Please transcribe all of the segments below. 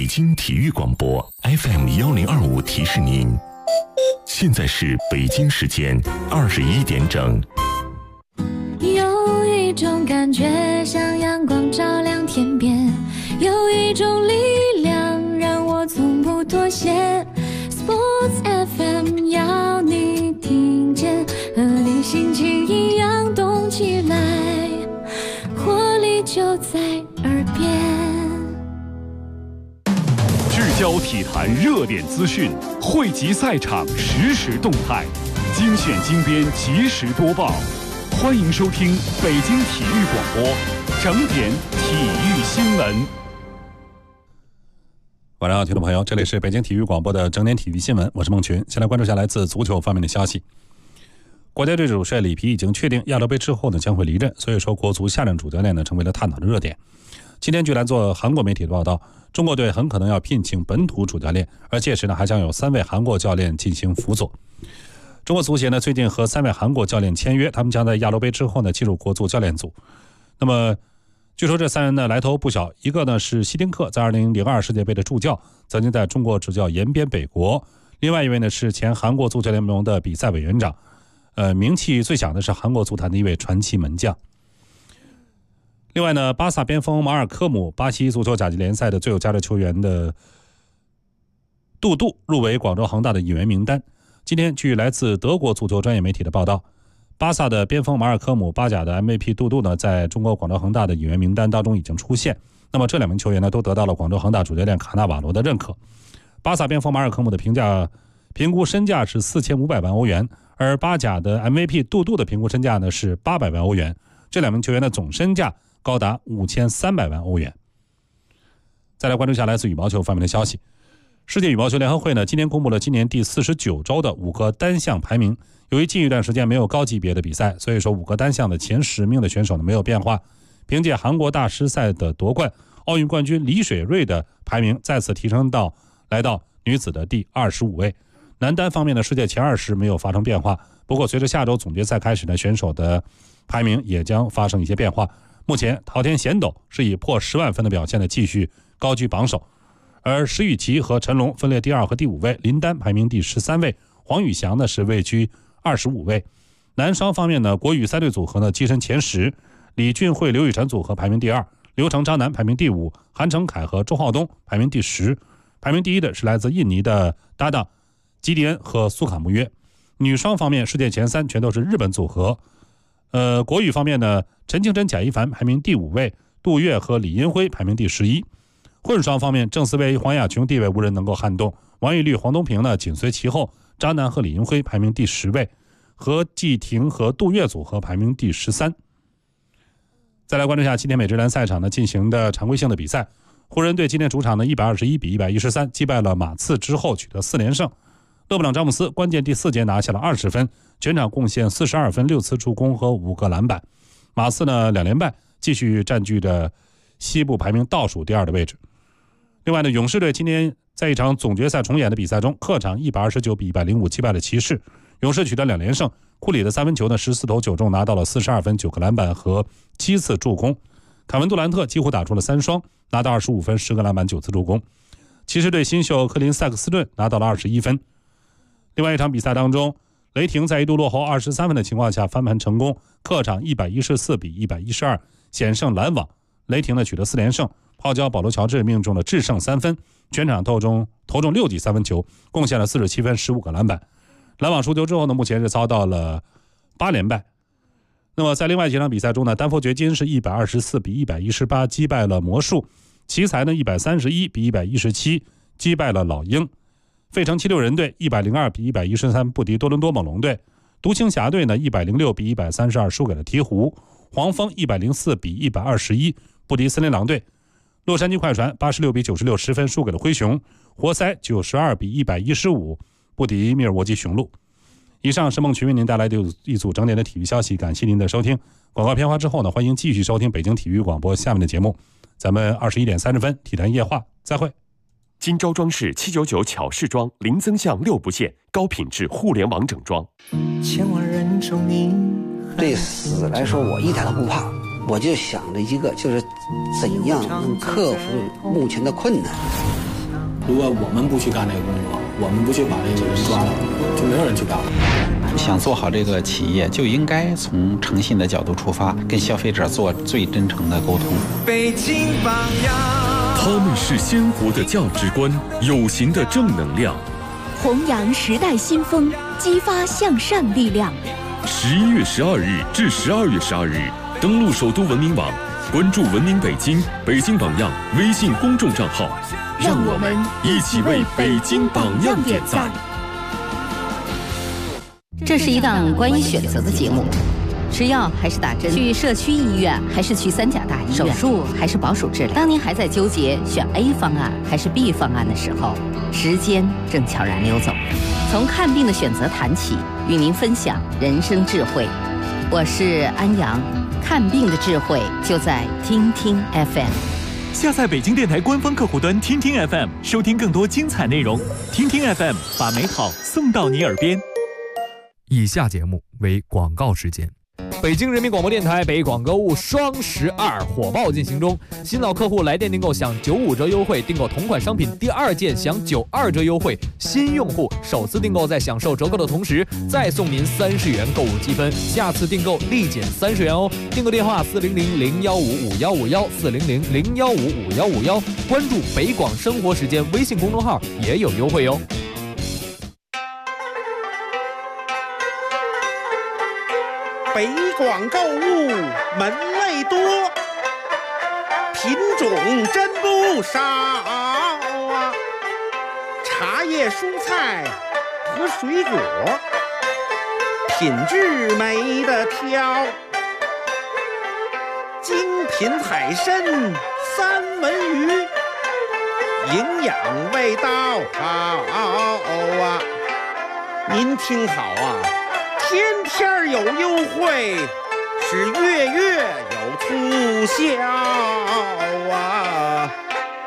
北京体育广播 FM1025提示您，现在是北京时间21点整。 有一种感觉像阳光照亮天边，有一种力量让我从不妥协。Sports FM 要你听见，和你心情一样动起来，活力就在耳边。 聚焦体坛热点资讯，汇集赛场实时动态，精选精编及时播报。欢迎收听北京体育广播整点体育新闻。 晚上好，听众朋友，这里是北京体育广播的整点体育新闻，我是孟群。先来关注下来自足球方面的消息。国家队主帅里皮已经确定亚洲杯之后呢将会离任，所以说国足下任主教练呢成为了探讨的热点。今天据来自韩国媒体的报道，中国队很可能要聘请本土主教练，而届时呢还将有3位韩国教练进行辅佐。中国足协呢最近和3位韩国教练签约，他们将在亚洲杯之后呢进入国足教练组。那么据说这3人呢来头不小，一个呢是希丁克，在2002世界杯的助教，曾经在中国执教延边北国；另外一位呢是前韩国足球联盟的比赛委员长，名气最响的是韩国足坛的一位传奇门将。另外呢，巴萨边锋马尔科姆，巴西足球甲级联赛的最有价值球员的杜杜入围广州恒大的引援名单。今天据来自德国足球专业媒体的报道，巴萨的边锋马尔科姆、巴甲的 MVP 杜杜呢，在中国广州恒大的引援名单当中已经出现。那么这2名球员呢，都得到了广州恒大主教练卡纳瓦罗的认可。巴萨边锋马尔科姆的评估身价是4500万欧元，而巴甲的 MVP 杜杜的评估身价呢是800万欧元。这2名球员的总身价高达5300万欧元。再来关注下来自羽毛球方面的消息。世界羽毛球联合会呢，今年公布了今年第49周的5个单项排名。由于近一段时间没有高级别的比赛，所以说5个单项的前10名的选手呢没有变化。凭借韩国大师赛的夺冠，奥运冠军李水芮的排名再次提升来到女子的第25位。男单方面的世界前20没有发生变化，不过随着下周总决赛开始呢，选手的排名也将发生一些变化。目前桃田贤斗是以破10万分的表现呢继续高居榜首，而石宇奇和陈龙分列第2和第5位，林丹排名第13位，黄宇翔呢是位居25位。男双方面呢，国羽3对组合呢跻身前10，李俊慧、刘雨辰组合排名第2，刘成、张楠排名第5，韩成凯和周浩东排名第10。排名第1的是来自印尼的搭档吉迪恩和苏卡穆约。女双方面，世界前3全都是日本组合。国羽方面呢，陈清真、贾一凡排名第5位，杜月和李银辉排名第11。混双方面，郑思维、黄雅琼地位无人能够撼动，王懿律、黄东萍呢紧随其后，张楠和李银辉排名第10位，何继廷和杜月组合排名第13。再来关注一下今天美职篮赛场呢进行的常规性的比赛，湖人队今天主场呢121比113击败了马刺之后取得4连胜。勒布朗詹姆斯关键第4节拿下了20分，全场贡献42分、6次助攻和5个篮板。马刺呢2连败，继续占据着西部排名倒数第2的位置。另外呢，勇士队今天在一场总决赛重演的比赛中，客场129比105击败了骑士，勇士取得2连胜。库里的3分球呢14投9中，拿到了42分、9个篮板和7次助攻。凯文杜兰特几乎打出了3双，拿到25分、10个篮板、9次助攻。骑士队新秀科林塞克斯顿拿到了21分。另外一场比赛当中，雷霆在一度落后23分的情况下翻盘成功，客场114比112险胜篮网。雷霆呢取得4连胜，泡椒保罗乔治命中了制胜3分，全场投中6记3分球，贡献了47分、15个篮板。篮网输球之后呢，目前是遭到了8连败。那么在另外几场比赛中呢，丹佛掘金是124比118击败了魔术，奇才呢131比117击败了老鹰。费城76人队102比113不敌多伦多猛龙队，独行侠队呢106比132输给了鹈鹕，黄蜂104比121不敌森林狼队，洛杉矶快船86比9610分输给了灰熊，活塞92比115不敌密尔沃基雄鹿。以上是孟群为您带来的一组整点的体育消息，感谢您的收听。广告片花之后呢，欢迎继续收听北京体育广播下面的节目。咱们21点30分体坛夜话再会。 金招装饰799巧饰装，零增项6不限，高品质互联网整装。 千万人中你对死来说我一点都不怕，我就想着一个，就是怎样能克服目前的困难。 如果我们不去干这个工作，我们不去把这个人抓到，就没有人去干了。 想做好这个企业，就应该从诚信的角度出发，跟消费者做最真诚的沟通。 北京榜样， 他们是鲜活的价值观，有形的正能量， 弘扬时代新风，激发向上力量。 11月12日至12月12日，登录首都文明网，关注文明北京、北京榜样微信公众账号， 让我们一起为北京榜样点赞。 这是一档关于选择的节目，吃药还是打针，去社区医院还是去三甲大医院，手术还是保守治疗。当您还在纠结选 A 方案还是 B 方案的时候，时间正悄然溜走。从看病的选择谈起，与您分享人生智慧。我是安阳，看病的智慧就在听听 FM。 下载北京电台官方客户端听听 FM， 收听更多精彩内容。听听 FM， 把美好送到你耳边。 以下节目为广告时间。北京人民广播电台北广购物双12火爆进行中，新老客户来电订购享95折优惠，订购同款商品第2件享92折优惠，新用户首次订购在享受折扣的同时，再送您30元购物积分，下次订购立减30元哦。订购电话400-015-5151，400-015-5151，关注北广生活时间微信公众号也有优惠哦。 北广购物门类多，品种真不少啊！茶叶、蔬菜和水果，品质没得挑。精品海参、三文鱼，营养味道好啊！您听好啊！天天有优惠，是月月有促销啊！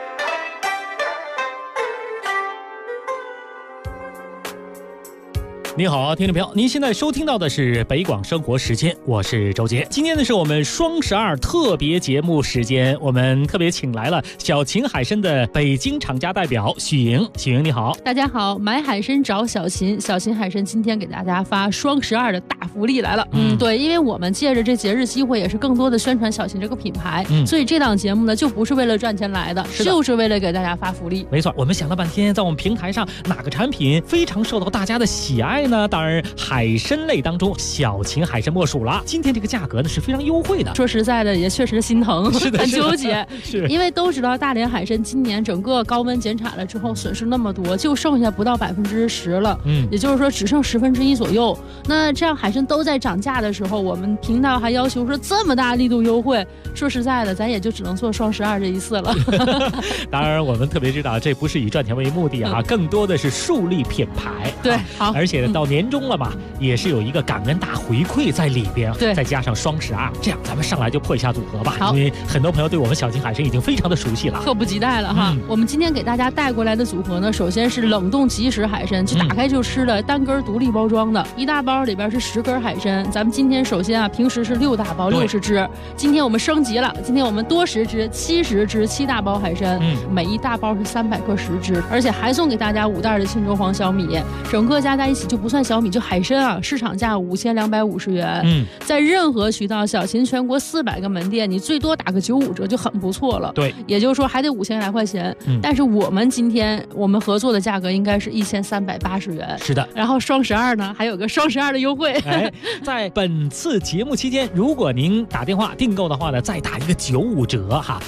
你好，听众朋友，您现在收听到的是北广生活时间，我是周杰。今天呢是我们双12特别节目时间，我们特别请来了小秦海参的北京厂家代表许莹。许莹你好。 大家好，买海参找小秦，小秦海参今天给大家发双12的大福利来了。对，因为我们借着这节日机会，也是更多的宣传小秦这个品牌，所以这档节目呢就不是为了赚钱来的，就是为了给大家发福利。 没错，我们想了半天，在我们平台上哪个产品非常受到大家的喜爱呢？当然海参类当中小秦海参莫属了。今天这个价格呢是非常优惠的， 说实在的也确实心疼，很纠结。 是因为都知道大连海参今年整个高温减产了之后损失那么多，就剩下不到10%了，也就是说只剩1/10左右。那这样海参都在涨价的时候，我们频道还要求说这么大力度优惠，说实在的咱也就只能做双12这一次了。 当然我们特别知道这不是以赚钱为目的啊，更多的是树立品牌。 对，好， 而且到年终了嘛，也是有一个感恩大回馈在里边， 对， 再加上双12，这样咱们上来就破一下组合吧。 好， 因为很多朋友对我们小秦海参已经非常的熟悉了， 迫不及待了哈。我们今天给大家带过来的组合呢，首先是冷冻即食海参，就打开就吃的，单根独立包装的，一大包里边是10根海参。咱们今天首先啊，平时是6大包60只，今天我们升级了，今天我们多10只70只7大包海参，每一大包是300克10只，而且还送给大家5袋的庆州黄小米，整个加在一起就不算小米，就海参啊，市场价5250元。在任何渠道，小秦全国400个门店，你最多打个95折就很不错了。 对， 也就是说还得5000来块钱。但是我们今天我们合作的价格应该是1380元。 是的， 然后双12呢还有个双12的优惠。 在本次节目期间，如果您打电话订购的话呢，再打一个95折哈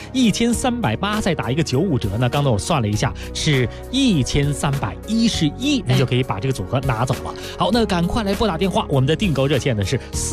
，1380再打一个95折呢，刚才我算了一下是1311，您就可以把这个组合拿走了。好，那赶快来拨打电话，我们的订购热线呢是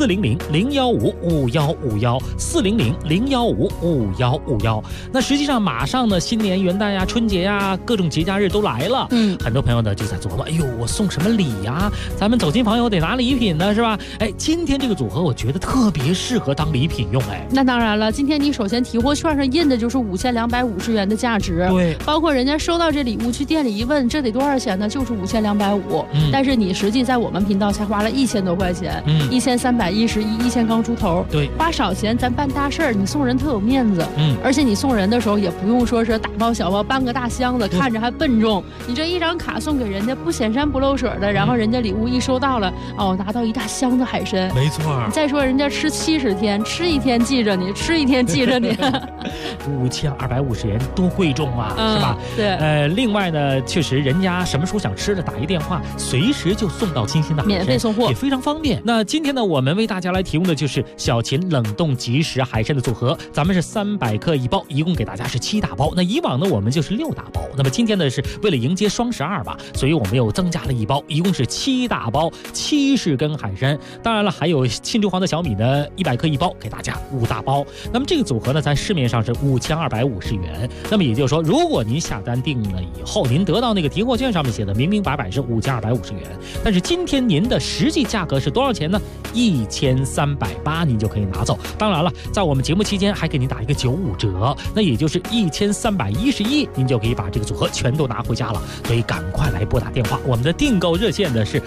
400-015-5151，400-015-5151。那实际上马上呢，新年元旦呀、春节呀，各种节假日都来了。很多朋友呢就在琢磨，哎呦，我送什么礼呀？咱们走亲访友得拿礼品呢，是吧？今天这个组合我觉得特别适合当礼品用。 那当然了，今天你首先提货券上印的就是5250元的价值， 对， 包括人家收到这礼物去店里一问，这得多少钱呢？就是5250。但是你实实际在我们频道才花了1000多块钱，1311，1000刚出头。 对， 花少钱咱办大事儿，你送人特有面子。而且你送人的时候也不用说是大包小包搬个大箱子，看着还笨重。你这一张卡送给人家不显山不漏水的，然后人家礼物一收到了，拿到一大箱子海参。 没错。 再说人家吃70天，吃1天记着你，吃1天记着你。 5250元多贵重啊，是吧？ 对。 另外呢，确实人家什么时候想吃的，打一电话，随时就送到清新的海参， 免费送货， 也非常方便。那今天呢，我们为大家来提供的就是小秦冷冻即食海参的组合，咱们是300克1包，一共给大家是7大包。那以往呢，我们就是6大包。那么今天呢，是为了迎接双12吧，所以我们又增加了1包，一共是7大包，70根海参。当然了，还有青州黄的小米呢，100克1包，给大家5大包。那么这个组合呢，在市面上是5250元。那么也就是说，如果您下单定了以后，您得到那个提货券上面写的明明白白是5250元，但是今天您的实际价格是多少钱呢？1380，您就可以拿走。当然了，在我们节目期间还给您打一个95折，那也就是1311，您就可以把这个组合全都拿回家了。所以赶快来拨打电话，我们的订购热线呢是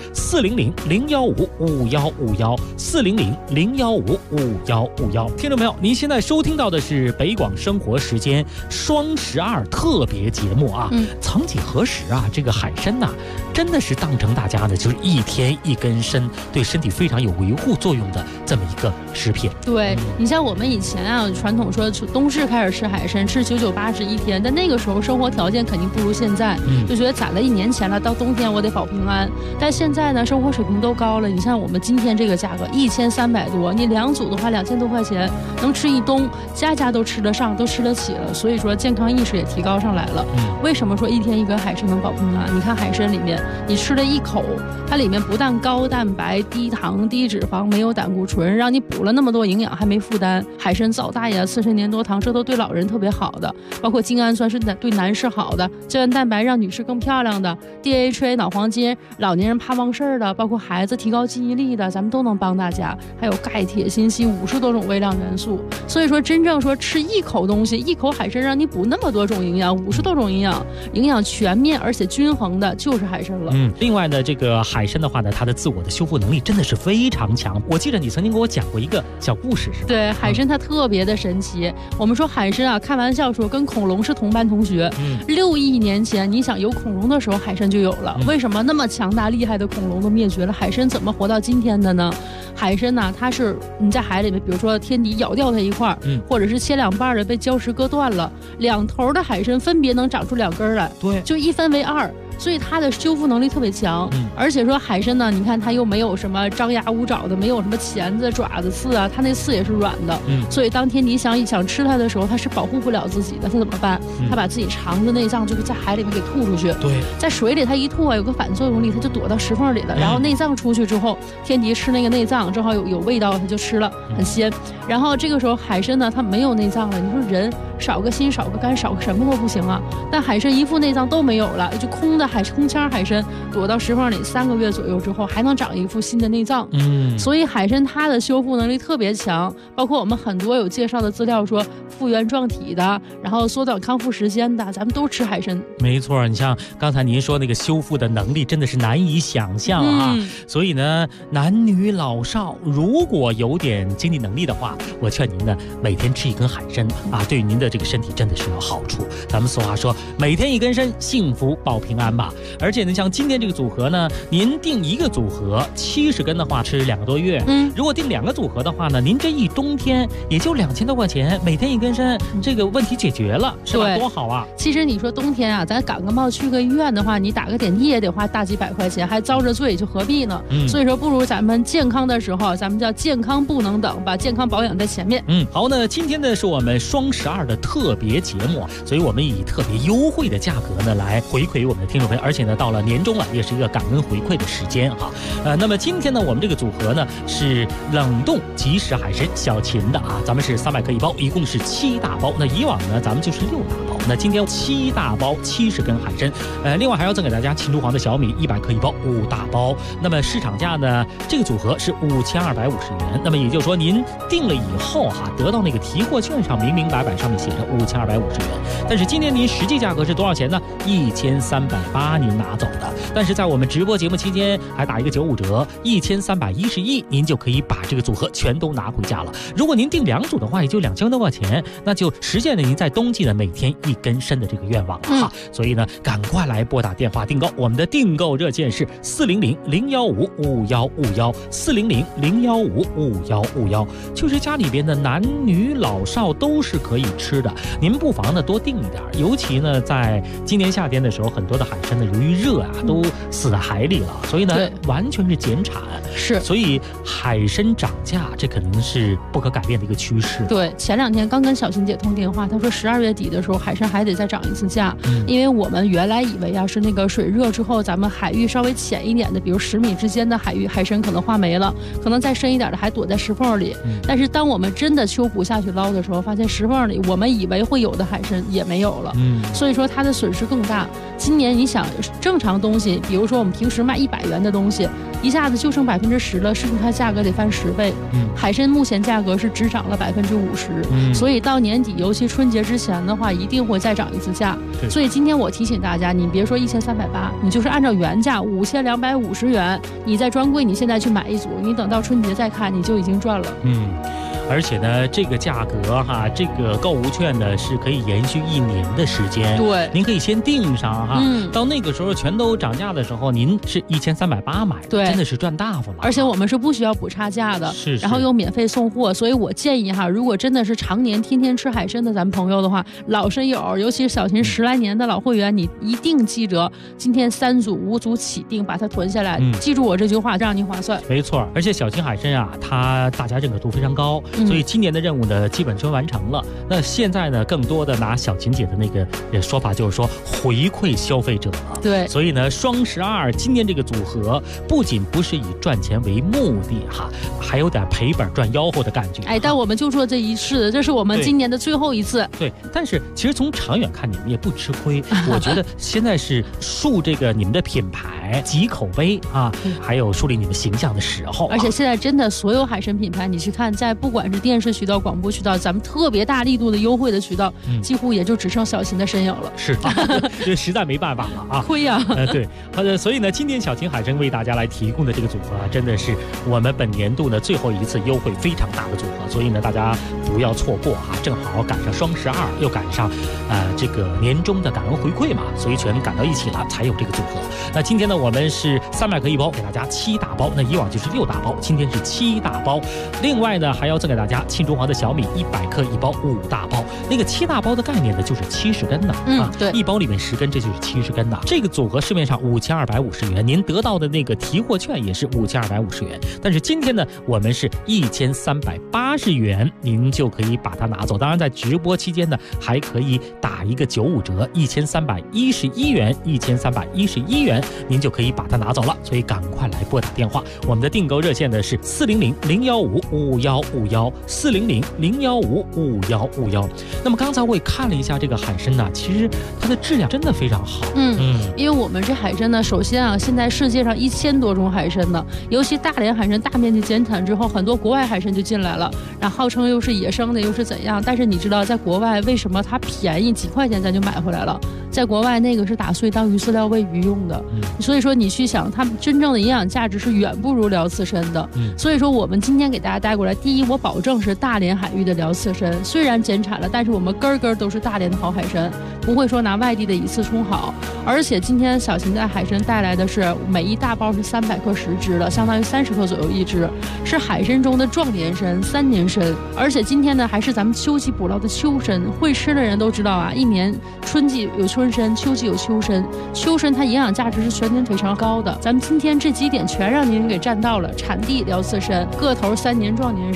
400-015-5151，400-015-5151。听众朋友，您现在收听到的是北广生活时间双12特别节目啊。曾几何时啊，这个海参呐，真的是当成大家呢就是1天1根参，对身体非常有维护作用的这么一个食品。 对，你像我们以前啊，传统说冬至开始吃海参，吃99、80、1天，但那个时候生活条件肯定不如现在，就觉得攒了1年钱了，到冬天我得保平安。但现在呢，生活水平都高了，你像我们今天这个价格1300多，你2组的话2000多块钱，能吃一冬，家家都吃得上，都吃得起了。所以说健康意识也提高上来了。为什么说1天1根海参能保平安？你看海参里面，你吃了1口，它里面不但高蛋白、低糖、低脂肪，没有胆固醇，让你补了那么多营养还没负担。海参皂大呀、刺参粘多糖，这都对老人特别好的，包括精氨酸是对男士好的，胶原蛋白让女士更漂亮的， DHA 脑黄金，老年人怕忘事儿的，包括孩子提高记忆力的，咱们都能帮大家。还有钙、铁、锌、硒50多种微量元素。所以说真正说吃1口东西，1口海参让你补那么多种营养，50多种营养，营养全面而且均衡的就是海参了。 另外呢，这个海参的话呢，它的自我的修复能力真的是非常强。我记得你曾经给我讲过一个小故事，是吧？ 对，海参它特别的神奇。我们说海参啊，开玩笑说跟恐龙是同班同学。6亿年前，你想有恐龙的时候，海参就有了。为什么那么强大厉害的恐龙都灭绝了，海参怎么活到今天的呢？海参呢，它是你在海里面，比如说天敌咬掉它一块，或者是切2半的被礁石割断了，2头的海参分别能长出2根来， 对， 就1分为2。所以它的修复能力特别强，而且说海参呢，你看它又没有什么张牙舞爪的，没有什么钳子、爪子、刺啊，它那刺也是软的，所以当天敌想吃它的时候，它是保护不了自己的，它怎么办？它把自己肠子内脏就是在海里面给吐出去， 对， 在水里它一吐啊，有个反作用力，它就躲到石缝里了，然后内脏出去之后，天敌吃那个内脏正好有味道，它就吃了，很鲜。然后这个时候海参呢，它没有内脏了，你说人少个心少个肝少个什么都不行啊，但海参一副内脏都没有了，就空腔海参躲到石缝里3个月左右之后，还能长一副新的内脏。所以海参它的修复能力特别强，包括我们很多有介绍的资料说复原状体的，然后缩短康复时间的，咱们都吃海参。 没错，你像刚才您说那个修复的能力真的是难以想象啊。所以呢，男女老少如果有点经济能力的话，我劝您呢每天吃1根海参啊，对您的这个身体真的是有好处。咱们俗话说，每天1根参，幸福保平安吧。而且呢，像今天这个组合呢，您订1个组合70根的话，吃2个多月。如果订2个组合的话呢，您这一冬天也就2000多块钱，每天1根参，这个问题解决了，是吧？多好啊！ 其实你说冬天啊，咱感个冒去个医院的话，你打个点滴也得花大几百块钱，还遭着罪，就何必呢？所以说，不如咱们健康的时候，咱们叫健康不能等，把健康保养在前面。 好，那今天呢是我们双12的特别节目，所以我们以特别优惠的价格呢来回馈我们的听众朋友，而且呢到了年终了，也是一个感恩回馈的时间哈。那么今天呢，我们这个组合呢是冷冻即食海参小秦的啊，咱们是300克1包，一共是7大包。那以往呢咱们就是6大包。 那今天7大包70根海参，另外还要赠给大家秦厨皇的小米100克1包5大包。那么市场价呢，这个组合是5250元。那么也就是说，您订了以后得到那个提货券上明明白白上面写着5250元，但是今天您实际价格是多少钱呢？1380您拿走的。但是在我们直播节目期间还打一个95折，1311，您就可以把这个组合全都拿回家了。如果您订2组的话，也就2000多块钱，那就实现了您在冬季呢每天1根参的这个愿望了所以呢，赶快来拨打电话订购，我们的订购热线是400-015-5151，400-015-5151，就是家里边的男女老少都是可以吃的。您不妨呢多订一点，尤其呢在今年夏天的时候，很多的海参呢由于热都死在海里了，所以呢完全是减产， 是， 所以海参涨价，这可能是不可改变的一个趋势。 对，前2天刚跟小琴姐通电话，她说12月底的时候海参还得再涨一次价，因为我们原来以为是那个水热之后，咱们海域稍微浅一点的，比如10米之间的海域海参可能化没了，可能再深一点的还躲在石缝里。但是当我们真的秋捕下去捞的时候，发现石缝里我们以为会有的海参也没有了，所以说它的损失更大。今年你想正常东西，比如说我们平时卖100元的东西，一下子就剩10%了，是不是它价格得翻10倍？海参目前价格是只涨了50%，所以到年底，尤其春节之前的话，一定会再涨一次价。所以今天我提醒大家，你别说1380，你就是按照原价5250元，你在专柜你现在去买1组，你等到春节再看，你就已经赚了。 而且呢，这个价格这个购物券呢是可以延续1年的时间。 对， 您可以先订上到那个时候全都涨价的时候，您是1380买， 对， 真的是赚大发了。 而且我们是不需要补差价的， 是， 然后又免费送货。所以我建议如果真的是常年天天吃海参的咱们朋友的话，老参友，尤其是小琴10来年的老会员，你一定记得今天3组5组起订，把它囤下来。记住我这句话，让你划算。 没错，而且小琴海参它大家认可度非常高，所以今年的任务呢基本就完成了。那现在呢，更多的拿小琴姐的那个说法，就是说回馈消费者了。 对， 所以呢，双12今天这个组合不仅不是以赚钱为目的还有点赔本赚吆喝的感觉。 但我们就做这一次，这是我们今年的最后一次。 对，但是其实从长远看，你们也不吃亏。我觉得现在是树这个你们的品牌、集口碑还有树立你们形象的时候。 而且现在真的所有海参品牌，你去看，在不管是电视渠道、广播渠道，咱们特别大力度的优惠的渠道，几乎也就只剩小琴的身影了。 是，这实在没办法了亏呀！ 对，所以呢，今天小琴海参为大家来提供的这个组合真的是我们本年度呢最后一次优惠非常大的组合，所以呢，大家不要错过正好赶上双12，又赶上这个年终的感恩回馈嘛，所以全赶到一起了才有这个组合。那今天呢，我们是300克1包，给大家7大包，那以往就是6大包，今天是7大包。另外呢，还要赠给大家秦中华的小米100克1包5大包。那个7大包的概念呢，就是70根的对 ，1包里面10根，这就是70根的。这个组合市面上5250元，您得到的那个提货券也是5250元，但是今天呢，我们是1380元，您就可以把它拿走。当然，在直播期间呢，还可以打一个95折，1311元，1311元，您就可以把它拿走了。所以赶快来拨打电话，我们的订购热线呢是400-015-5151，400-015-5151。那么刚才我也看了一下这个海参呢，其实它的质量真的非常好。 因为我们这海参呢，首先现在世界上1000多种海参呢，尤其大连海参大面积减产之后，很多国外海参就进来了，然后号称又是野生的，又是怎样？但是你知道，在国外为什么它便宜，几块钱咱就买回来了？在国外那个是打碎当鱼饲料喂鱼用的，所以说你去想，它真正的营养价值是远不如辽刺参的。所以说我们今天给大家带过来，第一，我保证是大连海域的辽刺参，虽然减产了，但是我们根根都是大连的好海参，不会说拿外地的以次充好。而且今天小琴在海参带来的是每一大包是300克10只的，相当于30克左右一只，是海参中的壮年参、3年参。而且今天呢，还是咱们秋季捕捞的秋参，会吃的人都知道一年春季有春参，秋季有秋参，秋参它营养价值是全年非常高的。咱们今天这几点全让您给占到了，产地辽刺参，个头3年壮年参，而且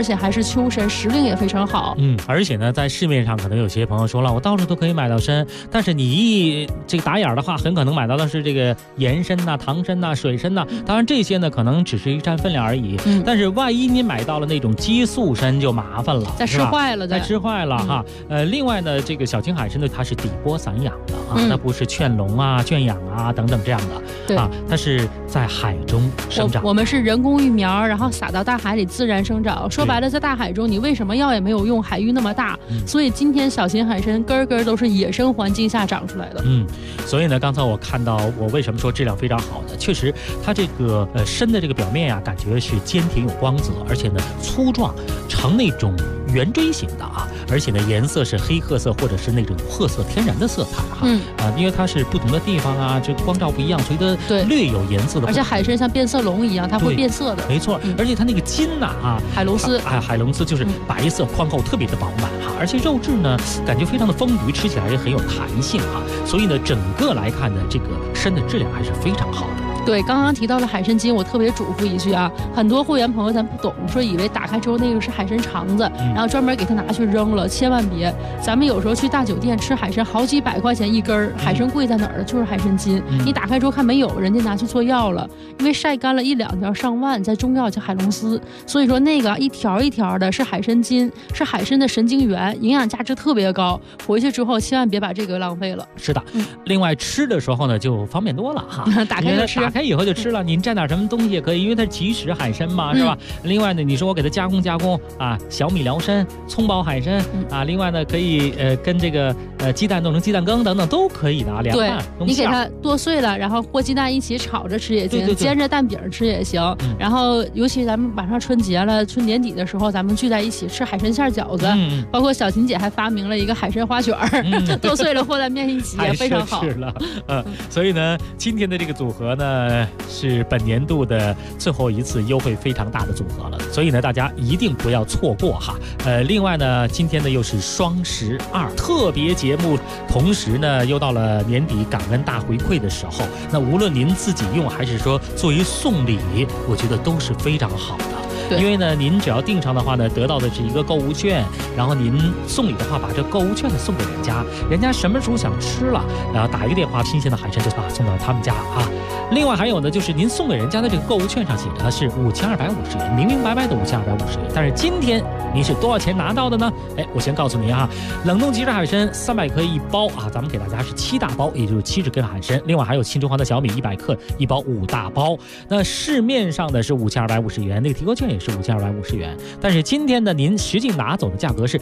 且还是秋参，时令也非常好。 而且呢，在市面上可能有些朋友说了，我到处都可以买到参，但是你一这个打眼的话，很可能买到的是这个盐参呐、糖参呐、水参呐。当然这些呢，可能只是一占分量而已。但是万一您买到了那种激素参就麻烦了， 再吃坏了， 再吃坏了哈。另外呢，这个小青海参呢，它是底波散养的啊，它不是圈笼啊、圈养啊等等这样的。 对啊，它是在海中生长。 我们是人工育苗，然后撒到大海里自然生长。说白了，在大海中你为什么药也没有用，海域那么大，所以今天小青海参根根都是野生环境下长出来的。 所以呢，刚才我看到我为什么说质量非常好呢？确实，它这个参的这个表面呀，感觉是坚挺有光泽，而且呢粗壮，呈那种圆锥形的啊，而且呢颜色是黑褐色或者是那种褐色天然的色彩哈。因为它是不同的地方啊，这光照不一样，所以它略有颜色的。 而且海参像变色龙一样，它会变色的。 没错，而且它那个筋呐海龙丝海龙丝就是白色宽厚，特别的饱满哈，而且肉质呢感觉非常的丰腴，吃起来也很有弹性哈。所以呢，整个来看呢，这个参的质量还是非常好的。 对，刚刚提到了海参筋，我特别嘱咐一句啊，很多会员朋友咱不懂，说以为打开之后那个是海参肠子，然后专门给它拿去扔了，千万别。咱们有时候去大酒店吃海参，好几百块钱一根，海参贵在哪儿？就是海参筋。你打开之后看没有，人家拿去做药了，因为晒干了1、2条上万，在中药叫海龙丝，所以说那个一条一条的是海参筋，是海参的神经元，营养价值特别高。回去之后千万别把这个浪费了。 是的，另外吃的时候呢就方便多了哈， 打开就吃。 打开以后就吃了，您蘸点什么东西也可以，因为它是即食海参嘛，是吧？另外呢，你说我给它加工啊，小米辽参、葱爆海参啊，另外呢可以跟这个鸡蛋弄成鸡蛋羹等等都可以的啊，凉拌。 你给它剁碎了，然后和鸡蛋一起炒着吃也行，煎着蛋饼吃也行。然后尤其咱们马上春节了，春年底的时候，咱们聚在一起吃海参馅饺子，包括小琴姐还发明了一个海参花卷剁碎了和在面一起也非常好。 是了，所以呢，今天的这个组合呢。是本年度的最后一次优惠非常大的组合了，所以呢，大家一定不要错过哈。另外呢，今天呢又是双12特别节目，同时呢又到了年底感恩大回馈的时候。那无论您自己用还是说作为送礼，我觉得都是非常好的。因为呢，您只要订上的话呢，得到的是一个购物券，然后您送礼的话，把这购物券呢送给人家，人家什么时候想吃了，然后打一个电话，新鲜的海参就把送到他们家啊。另外还有呢，就是您送给人家的这个购物券上写的是5250元，明明白白的5250元，但是今天您是多少钱拿到的呢？我先告诉您啊，冷冻即食海参300克1包啊，咱们给大家是7大包，也就是70根海参，另外还有青州黄的小米100克1包5大包。那市面上的是5250元，那个提购券也是5250元，但是今天呢，您实际拿走的价格是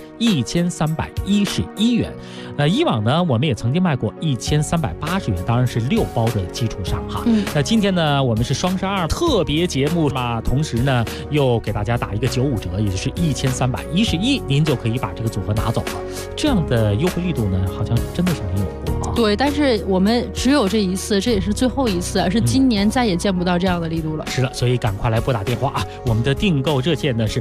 1311元。以往呢，我们也曾经卖过1380元，当然是6包的基础上哈。那今天呢，我们是双12特别节目嘛，同时呢又给大家打一个95折，也就是1311，您就可以把这个组合拿走了。这样的优惠力度呢，好像真的是没有过啊。 对，但是我们只有这一次，这也是最后一次，是今年再也见不到这样的力度了。 是的，所以赶快来拨打电话啊！我们的订购热线呢是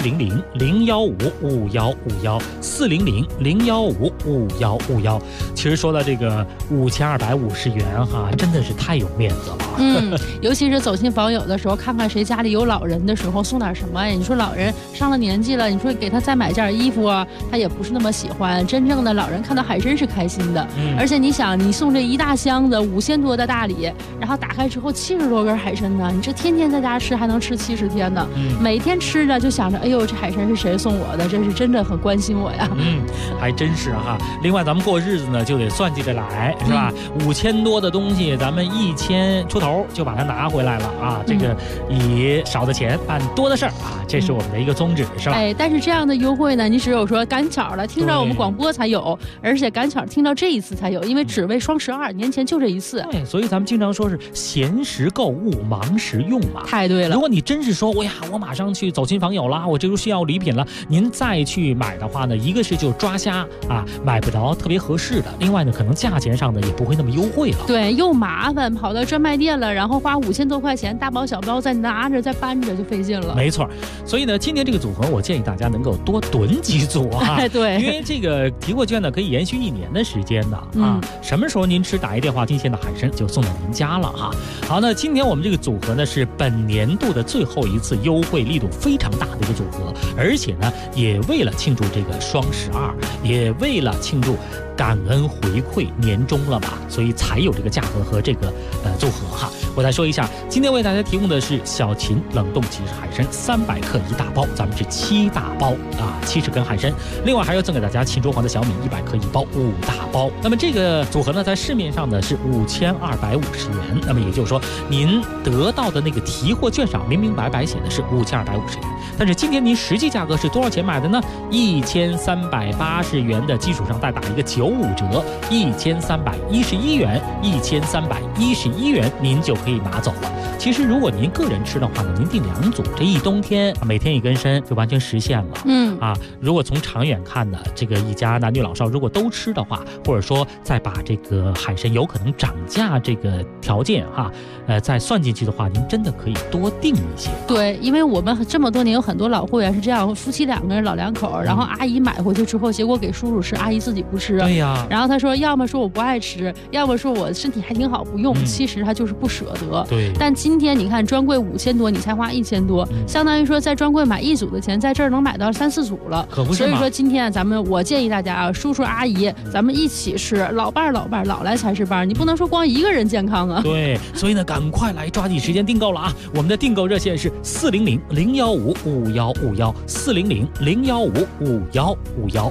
400-015-515，400-015-515。其实说到这个5250元哈，真的是太有面子了。 尤其是走亲访友的时候，看看谁家里有老人的时候，送点什么呀？你说老人上了年纪了，你说给他再买件衣服啊，他也不是那么喜欢。真正的老人看到海参是开心的，而且你想，你送这一大箱子5000多的大礼，然后打开之后70多根海参呢，你这天天在家吃还能吃70天呢。每天吃着就想着，哎呦，这海参是谁送我的？这是真的很关心我呀。 还真是哈。另外咱们过日子呢就得算计着来，是吧？5000多的东西，咱们1000出头就把它拿回来了啊！这个以少的钱办多的事儿啊，这是我们的一个宗旨，是吧？ 但是这样的优惠呢，你只有说赶巧了听到我们广播才有，而且赶巧听到这一次才有，因为只为双12，年前就这一次。 对，所以咱们经常说是闲时购物，忙时用嘛。 太对了。 如果你真是说，我马上去走亲访友啦，我这就需要礼品了，您再去买的话呢，一个是就抓瞎啊，买不着特别合适的；另外呢，可能价钱上呢也不会那么优惠了。 对，又麻烦，跑到专卖店了，然后花5000多块钱，大包小包再拿着再搬着就费劲了。 没错，所以呢，今天这个组合我建议大家能够多囤几组啊。 对， 因为这个提货券呢可以延续1年的时间的啊。 什么时候您吃打一电话，新鲜的海参就送到您家了哈。好，那今天我们这个组合呢是本年度的最后一次优惠力度非常大的一个组合，而且呢也为了庆祝这个双12，也为了庆祝感恩回馈年终了吧，所以才有这个价格和这个组合哈。我再说一下，今天为大家提供的是小秦冷冻即食海参300克1大包，咱们是7大包啊，70根海参。另外还要赠给大家秦州黄的小米100克1包5大包。那么这个组合呢，在市面上呢是5250元，那么也就是说，您得到的那个提货券上明明白白写的是5250元，但是今天您实际价格是多少钱买的呢？1380元的基础上再打一个95折，1311元，1311元您就可以拿走了。其实如果您个人吃的话呢，您订2组，这一冬天每天1根参就完全实现了。如果从长远看呢，这个一家男女老少如果都吃的话，或者说再把这个海参有可能涨价这个条件哈，再算进去的话，您真的可以多订一些。 对，因为我们这么多年有很多老会员是这样，夫妻2个人老两口，然后阿姨买回去之后，结果给叔叔吃，阿姨自己不吃。 对呀。 然后他说，要么说我不爱吃，要么说我身体还挺好不用，其实他就是不舍得。 对。 但今天你看专柜5000多，你才花1000多，相当于说在专柜买1组的钱，在这儿能买到3、4组了。 可不是嘛。 所以说今天我建议大家啊，叔叔阿姨，咱们一起吃，老伴老来才是伴，你不能说光一个人健康啊。 对，所以呢，赶快来抓紧时间订购了啊！我们的订购热线是400-015-5151，400-015-5151。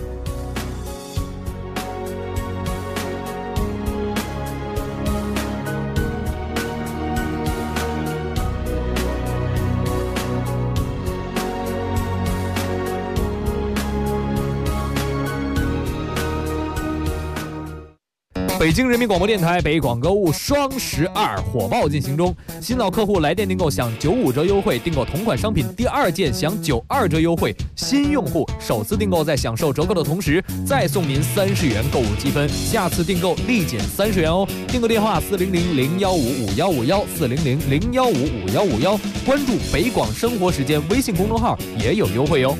北京人民广播电台北广购物双12火爆进行中，新老客户来电订购享95折优惠，订购同款商品第2件享92折优惠，新用户首次订购在享受折扣的同时再送您30元购物积分，下次订购立减30元哦。订购电话400-015-5151，400-015-5151，关注北广生活时间微信公众号也有优惠哦。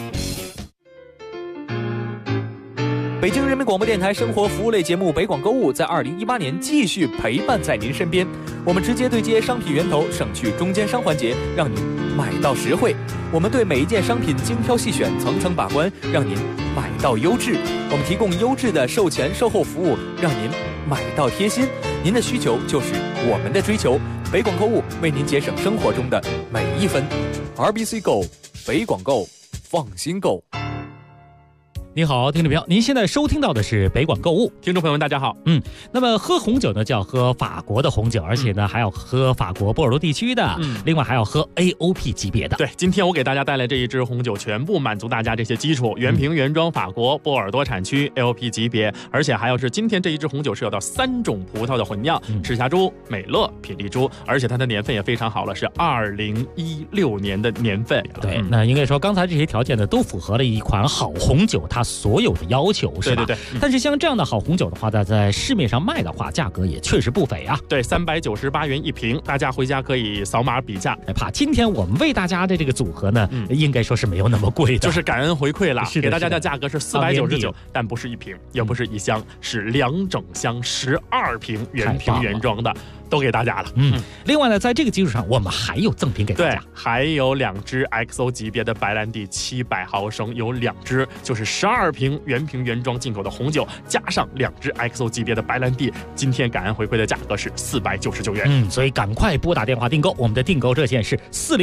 北京人民广播电台生活服务类节目北广购物在2018年继续陪伴在您身边，我们直接对接商品源头，省去中间商环节，让您买到实惠。我们对每一件商品精挑细选，层层把关，让您买到优质。我们提供优质的售前售后服务，让您买到贴心。您的需求就是我们的追求，北广购物为您节省生活中的每一分。RBC Go， 北广购，放心购。 你好，听众朋友，您现在收听到的是北广购物。 听众朋友们，大家好。 那么喝红酒呢，就要喝法国的红酒，而且呢还要喝法国波尔多地区的，另外还要喝 AOP 级别的。 对，今天我给大家带来这一支红酒，全部满足大家这些基础，原瓶原装，法国波尔多产区 AOP 级别，而且还要是今天这一支红酒是有到3种葡萄的混酿，赤霞珠、美乐、品丽珠，而且它的年份也非常好了，是2016年的年份。 对，那应该说刚才这些条件呢，都符合了一款好红酒它所有的要求，是吧？ 对。 但是像这样的好红酒的话呢，在市面上卖的话，价格也确实不菲啊。 对，398元1瓶，大家回家可以扫码比价。 今天我们为大家的这个组合呢，应该说是没有那么贵的， 就是感恩回馈了，给大家的价格是499，但不是1瓶，也不是1箱，是2整箱12瓶原瓶原装的。都给大家了。 另外呢，在这个基础上，我们还有赠品给大家， 对，还有2支 XO 级别的白兰地700毫升，有2支，就是12瓶原瓶原装进口的红酒，加上2支 XO 级别的白兰地。今天感恩回馈的价格是499元。 所以赶快拨打电话订购，我们的订购热线是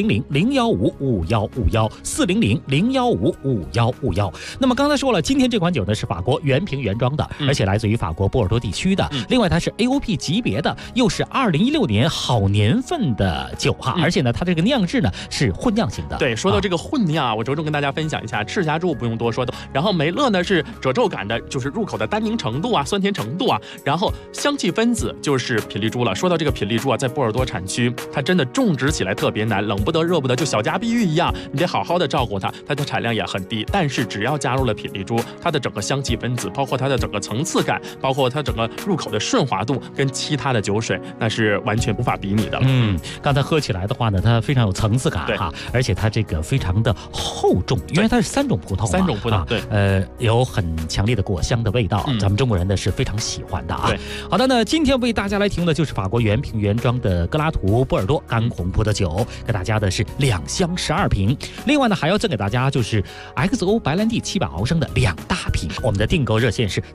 400-015-5151，400-015-5151。那么刚才说了，今天这款酒呢是法国原瓶原装的，而且来自于法国波尔多地区的，另外它是 AOP 级别的，又是2016年好年份的酒哈，而且呢，它这个酿制呢是混酿型的。 对，说到这个混酿啊，我着重跟大家分享一下，赤霞珠不用多说的，然后梅勒呢是褶皱感的，就是入口的单宁程度啊、酸甜程度啊，然后香气分子就是品丽珠了。说到这个品丽珠啊，在波尔多产区，它真的种植起来特别难，冷不得热不得，就小家碧玉一样，你得好好的照顾它。它的产量也很低，但是只要加入了品丽珠，它的整个香气分子，包括它的整个层次感，包括它整个入口的顺滑度，跟其他的酒水那那是完全无法比拟的。 刚才喝起来的话呢，它非常有层次感哈，而且它这个非常的厚重，因为它是3种葡萄 ，3种葡萄，对， 有很强烈的果香的味道，咱们中国人呢是非常喜欢的啊。好的，那今天为大家来提供的就是法国原瓶原装的格拉图波尔多干红葡萄酒，给大家的是2箱12瓶。另外呢，还要赠给大家就是 XO 白兰地700毫升的2大瓶。我们的订购热线是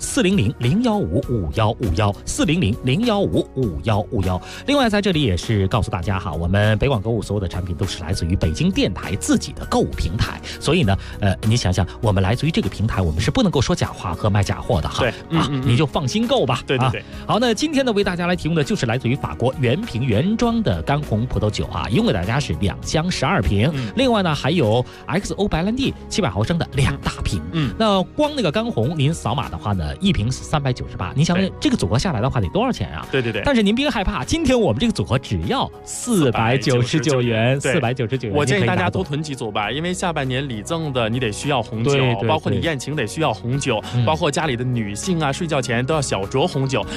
400-015-5151，400-015-5151。另外在这里也是告诉大家哈，我们北广购物所有的产品都是来自于北京电台自己的购物平台，所以呢，你想想，我们来自于这个平台，我们是不能够说假话和卖假货的哈。 对， 你就放心购吧。 对。 好，那今天呢，为大家来提供的就是来自于法国原瓶原装的干红葡萄酒啊，一共给大家是2箱12瓶。另外呢，还有 XO 白兰地700毫升的2大瓶。那光那个干红，您扫码的话呢，一瓶是398。您想问这个组合下来的话得多少钱啊？ 对。 但是您别害怕，今天我们这个组合只要499元，499元。 我建议大家多囤几组吧，因为下半年礼赠的你得需要红酒，包括你宴请得需要红酒，包括家里的女性啊，睡觉前都要小酌红酒。